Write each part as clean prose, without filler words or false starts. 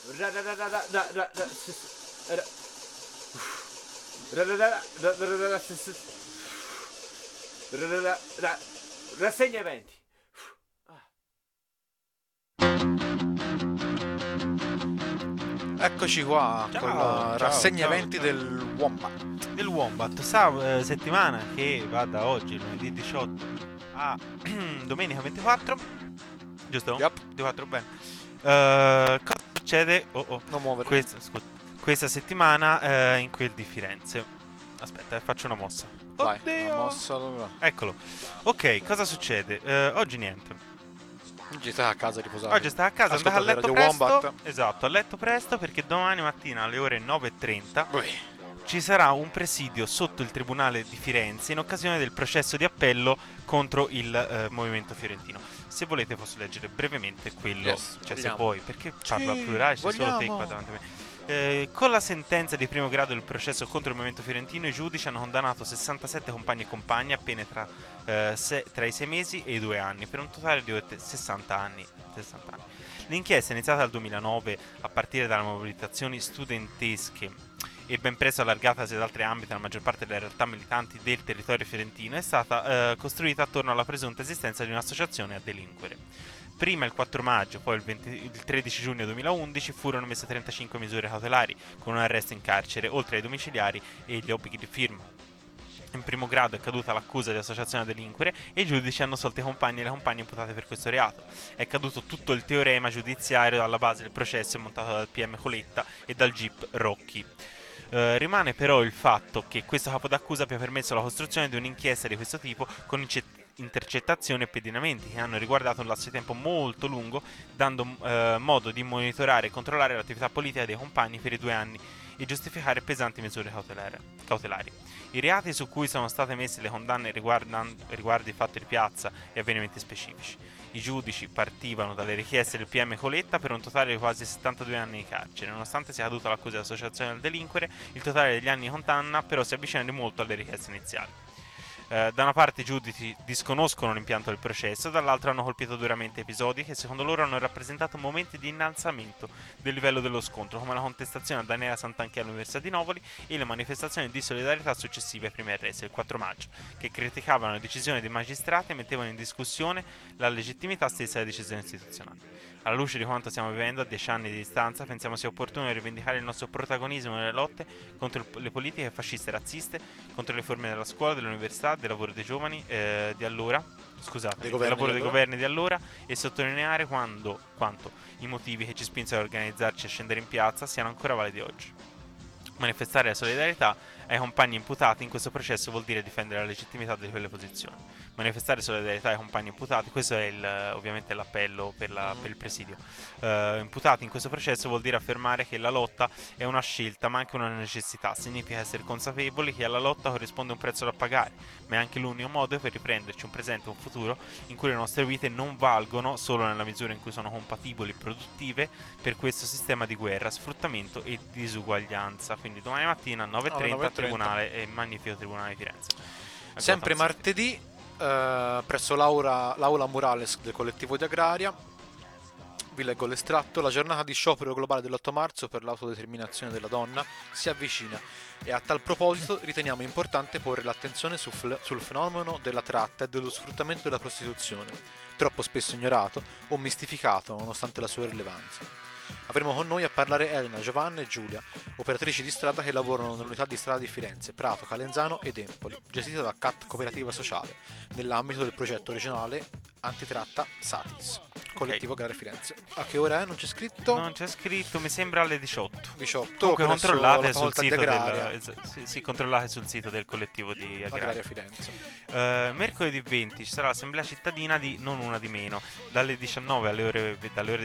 Rassegna eventi. Eccoci qua Ciao, con la ciao, rassegna ciao, eventi ciao. del Wombat. Del Wombat, settimana che va da oggi, lunedì 18 a domenica 24, giusto? Yup. 24, bene. Cosa succede? Non muovere. Questa settimana in quel di Firenze. Aspetta, faccio una mossa. Vai, Oddio! una mossa allora. Eccolo. Ok, cosa succede? Oggi niente. Oggi stai a casa a riposare. Oggi sta a casa, andata a Ascoltate letto Radio presto. Wombat. Esatto, a letto presto perché domani mattina alle ore 9:30 Ui. ci sarà un presidio sotto il Tribunale di Firenze in occasione del processo di appello contro il Movimento Fiorentino. Se volete posso leggere brevemente quello, Yes, cioè se vogliamo. vuoi, perché parlo al Sì, plurale, c'è solo te vogliamo. qua davanti a me. Con la sentenza di primo grado del processo contro il Movimento Fiorentino, i giudici hanno condannato 67 compagni e compagne a pene tra i 6 mesi e i 2 anni, per un totale di 60 anni. L'inchiesta è iniziata dal 2009 a partire dalle mobilitazioni studentesche e ben presto allargatasi ad altri ambiti alla maggior parte delle realtà militanti del territorio fiorentino, è stata costruita attorno alla presunta esistenza di un'associazione a delinquere. Prima il 4 maggio, poi il 13 giugno 2011 furono messe 35 misure cautelari, con un arresto in carcere, oltre ai domiciliari e gli obblighi di firma. In primo grado è caduta l'accusa di associazione a delinquere e i giudici hanno assolto i compagni e le compagne imputate per questo reato. È caduto tutto il teorema giudiziario alla base del processo montato dal PM Coletta e dal GIP Rocchi. Rimane però il fatto che questo capo d'accusa abbia permesso la costruzione di un'inchiesta di questo tipo con intercettazioni e pedinamenti che hanno riguardato un lasso di tempo molto lungo, dando modo di monitorare e controllare l'attività politica dei compagni per i 2 anni e giustificare pesanti misure cautelari. I reati su cui sono state messe le condanne riguardi fatti di piazza e avvenimenti specifici. I giudici partivano dalle richieste del PM Coletta per un totale di quasi 72 anni di carcere. Nonostante sia caduta l'accusa di associazione al delinquere, il totale degli anni di condanna però si avvicina di molto alle richieste iniziali. Da una parte i giudici disconoscono l'impianto del processo, dall'altra hanno colpito duramente episodi che secondo loro hanno rappresentato momenti di innalzamento del livello dello scontro, come la contestazione a Daniela Santanchè all'Università di Novoli e le manifestazioni di solidarietà successive ai primi arresti del 4 maggio, che criticavano le decisioni dei magistrati e mettevano in discussione la legittimità stessa delle decisioni istituzionali. Alla luce di quanto stiamo vivendo a 10 anni di distanza, pensiamo sia opportuno rivendicare il nostro protagonismo nelle lotte contro le politiche fasciste e razziste, contro le forme della scuola, dell'università, del lavoro dei giovani di allora, del lavoro dei governi di allora, e sottolineare quanto i motivi che ci spinsero a organizzarci e a scendere in piazza siano ancora validi oggi. Manifestare la solidarietà ai compagni imputati in questo processo vuol dire difendere la legittimità di quelle posizioni. Manifestare solidarietà ai compagni imputati, questo è ovviamente l'appello per il presidio. Imputati in questo processo vuol dire affermare che la lotta è una scelta ma anche una necessità. Significa essere consapevoli che alla lotta corrisponde un prezzo da pagare, ma è anche l'unico modo per riprenderci un presente e un futuro in cui le nostre vite non valgono solo nella misura in cui sono compatibili e produttive per questo sistema di guerra, sfruttamento e disuguaglianza. Quindi domani mattina 9:30 Tribunale e Magnifico Tribunale di Firenze. Sempre martedì, presso l'aula Murales del collettivo di Agraria, vi leggo l'estratto. La giornata di sciopero globale dell'8 marzo per l'autodeterminazione della donna si avvicina e a tal proposito riteniamo importante porre l'attenzione sul fenomeno della tratta e dello sfruttamento della prostituzione, troppo spesso ignorato o mistificato nonostante la sua rilevanza. Avremo con noi a parlare Elena, Giovanna e Giulia, operatrici di strada che lavorano nell'unità di strada di Firenze, Prato, Calenzano ed Empoli, gestita da CAT Cooperativa Sociale, nell'ambito del progetto regionale antitratta SATIS, collettivo Agraria Firenze. A che ora è? Non c'è scritto? Non c'è scritto, mi sembra alle 18. 18. Comunque controllate sul sito controllate sul sito del collettivo di Agraria Firenze. Mercoledì 20 ci sarà l'assemblea cittadina di Non Una di Meno, dalle 19 alle ore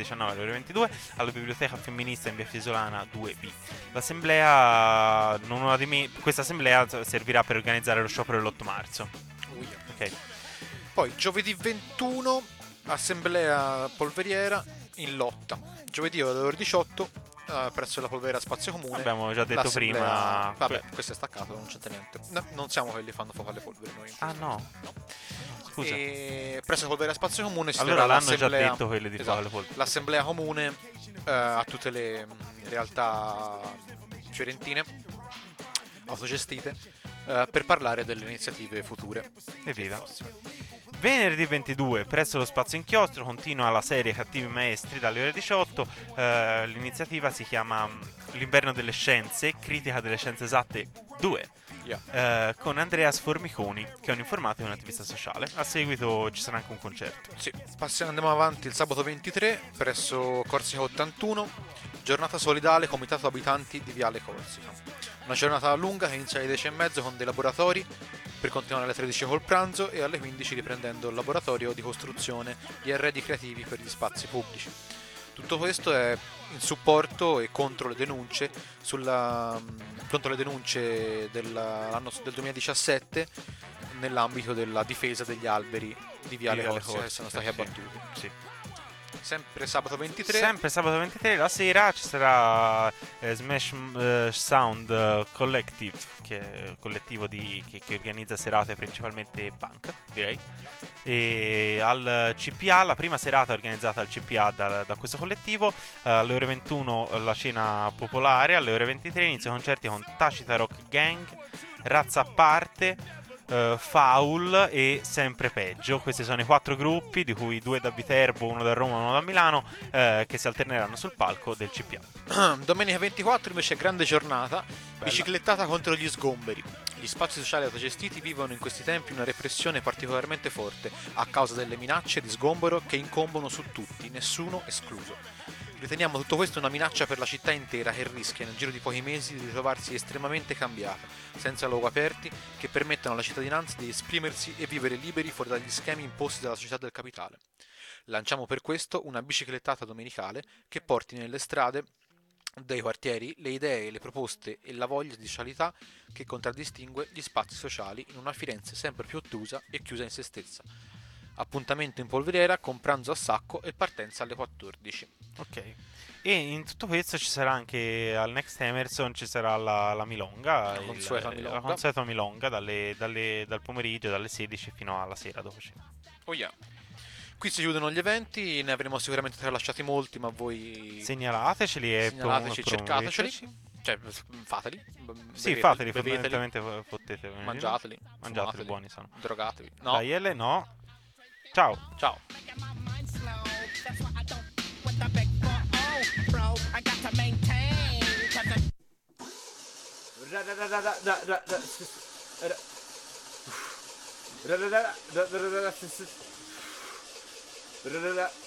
22 alla biblioteca femminista in via Fiesolana 2B. L'assemblea Non Una di Meno, questa assemblea servirà per organizzare lo sciopero dell'8 marzo. Ok. Poi giovedì 21 assemblea polveriera in Lotta. Giovedì alle ore 18 presso la polveriera Spazio Comune. Abbiamo già detto prima. Vabbè, questo è staccato, non c'entra niente. No, non siamo quelli che fanno fuoco alle polveri noi. Ah no. Scusa. E presso la polveriera Spazio Comune si Allora terrà l'hanno già l'assemblea. detto quelli di Esatto, Fare le Polvere. l'assemblea comune a tutte le realtà fiorentine autogestite per parlare delle iniziative future. Evviva. Venerdì 22, presso lo Spazio Inchiostro, continua la serie Cattivi Maestri dalle ore 18. L'iniziativa si chiama L'inverno delle scienze, critica delle scienze esatte 2. Yeah. Con Andreas Formiconi, che è un informatico e un attivista sociale. A seguito ci sarà anche un concerto. Sì, andiamo avanti il sabato 23 presso Corsica 81, giornata solidale Comitato Abitanti di Viale Corsica. Una giornata lunga che inizia alle 10:30 con dei laboratori per continuare alle 13 col pranzo e alle 15 riprendendo il laboratorio di costruzione di arredi creativi per gli spazi pubblici. Tutto questo è in supporto e contro le denunce del 2017 nell'ambito della difesa degli alberi di Viale Corsica che sono stati abbattuti. Sì. Sempre sabato 23. Sempre sabato 23 la sera ci sarà Smash Sound Collective, che è un collettivo che organizza serate principalmente punk, direi. E al CPA, la prima serata organizzata al CPA da questo collettivo, alle ore 21 la cena popolare, alle ore 23 inizio concerti con Tacita Rock Gang, Razza a parte, Foul e Sempre Peggio. Questi sono i 4 gruppi, di cui 2 da Viterbo, uno da Roma e uno da Milano, che si alterneranno sul palco del CPA. Domenica 24 invece grande giornata, Bella. biciclettata contro gli sgomberi. Gli spazi sociali autogestiti vivono in questi tempi una repressione particolarmente forte a causa delle minacce di sgombero che incombono su tutti, nessuno escluso. Riteniamo tutto questo una minaccia per la città intera che rischia nel giro di pochi mesi di ritrovarsi estremamente cambiata, senza luoghi aperti che permettano alla cittadinanza di esprimersi e vivere liberi fuori dagli schemi imposti dalla società del capitale. Lanciamo per questo una biciclettata domenicale che porti nelle strade dei quartieri le idee, le proposte e la voglia di socialità che contraddistingue gli spazi sociali in una Firenze sempre più ottusa e chiusa in se stessa. Appuntamento in polveriera con pranzo a sacco e partenza alle 14. Ok. E in tutto questo ci sarà anche al Next Emerson ci sarà la Milonga, La consueta Milonga. la consueta Milonga dal pomeriggio, dalle 16 fino alla sera dopo cena. Oh yeah. Qui si chiudono gli eventi, ne avremo sicuramente tralasciati molti, ma voi Segnalateceli e segnalateci, cercateceli, promuoveteci. cioè fateli. Sì, fateli, beveteli, fondamentalmente potete. mangiateli, Mangiateli, fumateli, buoni sono. drogatevi. No, Dai, L, no. Ciao. ciao. Got my mind slow. That's why I don't what I beg for. Oh, bro, I got to maintain. 'Cause